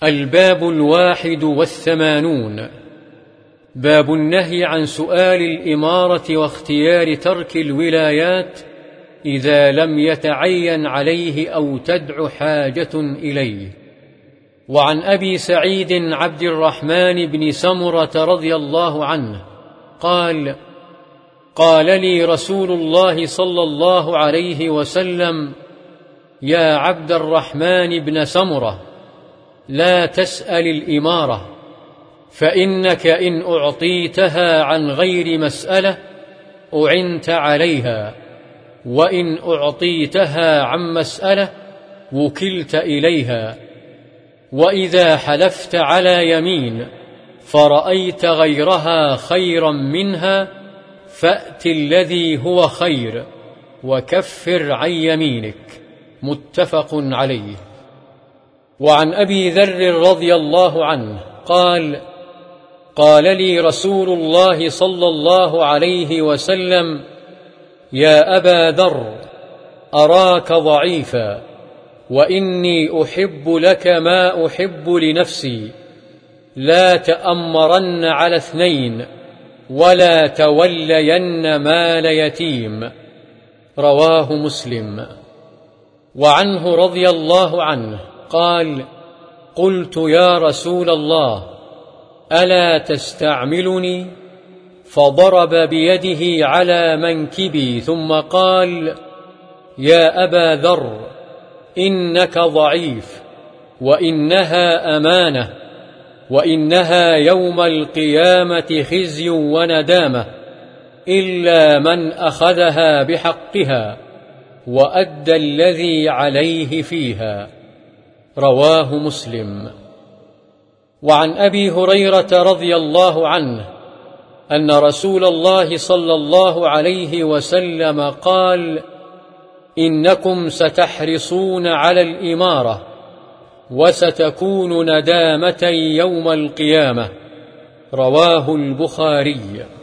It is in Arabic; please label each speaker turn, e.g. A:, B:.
A: الباب 81. باب النهي عن سؤال الإمارة واختيار ترك الولايات إذا لم يتعين عليه أو تدع حاجة إليه. وعن أبي سعيد عبد الرحمن بن سمرة رضي الله عنه قال: قال لي رسول الله صلى الله عليه وسلم: يا عبد الرحمن بن سمرة، لا تسأل الإمارة، فإنك إن أعطيتها عن غير مسألة أعنت عليها، وإن أعطيتها عن مسألة وكلت إليها. وإذا حلفت على يمين فرأيت غيرها خيرا منها فأت الذي هو خير وكفر عن يمينك. متفق عليه. وعن أبي ذر رضي الله عنه قال: قال لي رسول الله صلى الله عليه وسلم: يا أبا ذر، أراك ضعيفا، وإني أحب لك ما أحب لنفسي، لا تأمرن على 2 ولا تولين مال يتيم. رواه مسلم. وعنه رضي الله عنه قال: قلت يا رسول الله، ألا تستعملني؟ فضرب بيده على منكبي ثم قال: يا أبا ذر، إنك ضعيف، وإنها أمانة، وإنها يوم القيامة خزي وندامة، إلا من أخذها بحقها وأدى الذي عليه فيها. رواه مسلم. وعن أبي هريرة رضي الله عنه أن رسول الله صلى الله عليه وسلم قال: إنكم ستحرصون على الإمارة، وستكون ندامة يوم القيامة. رواه البخاري.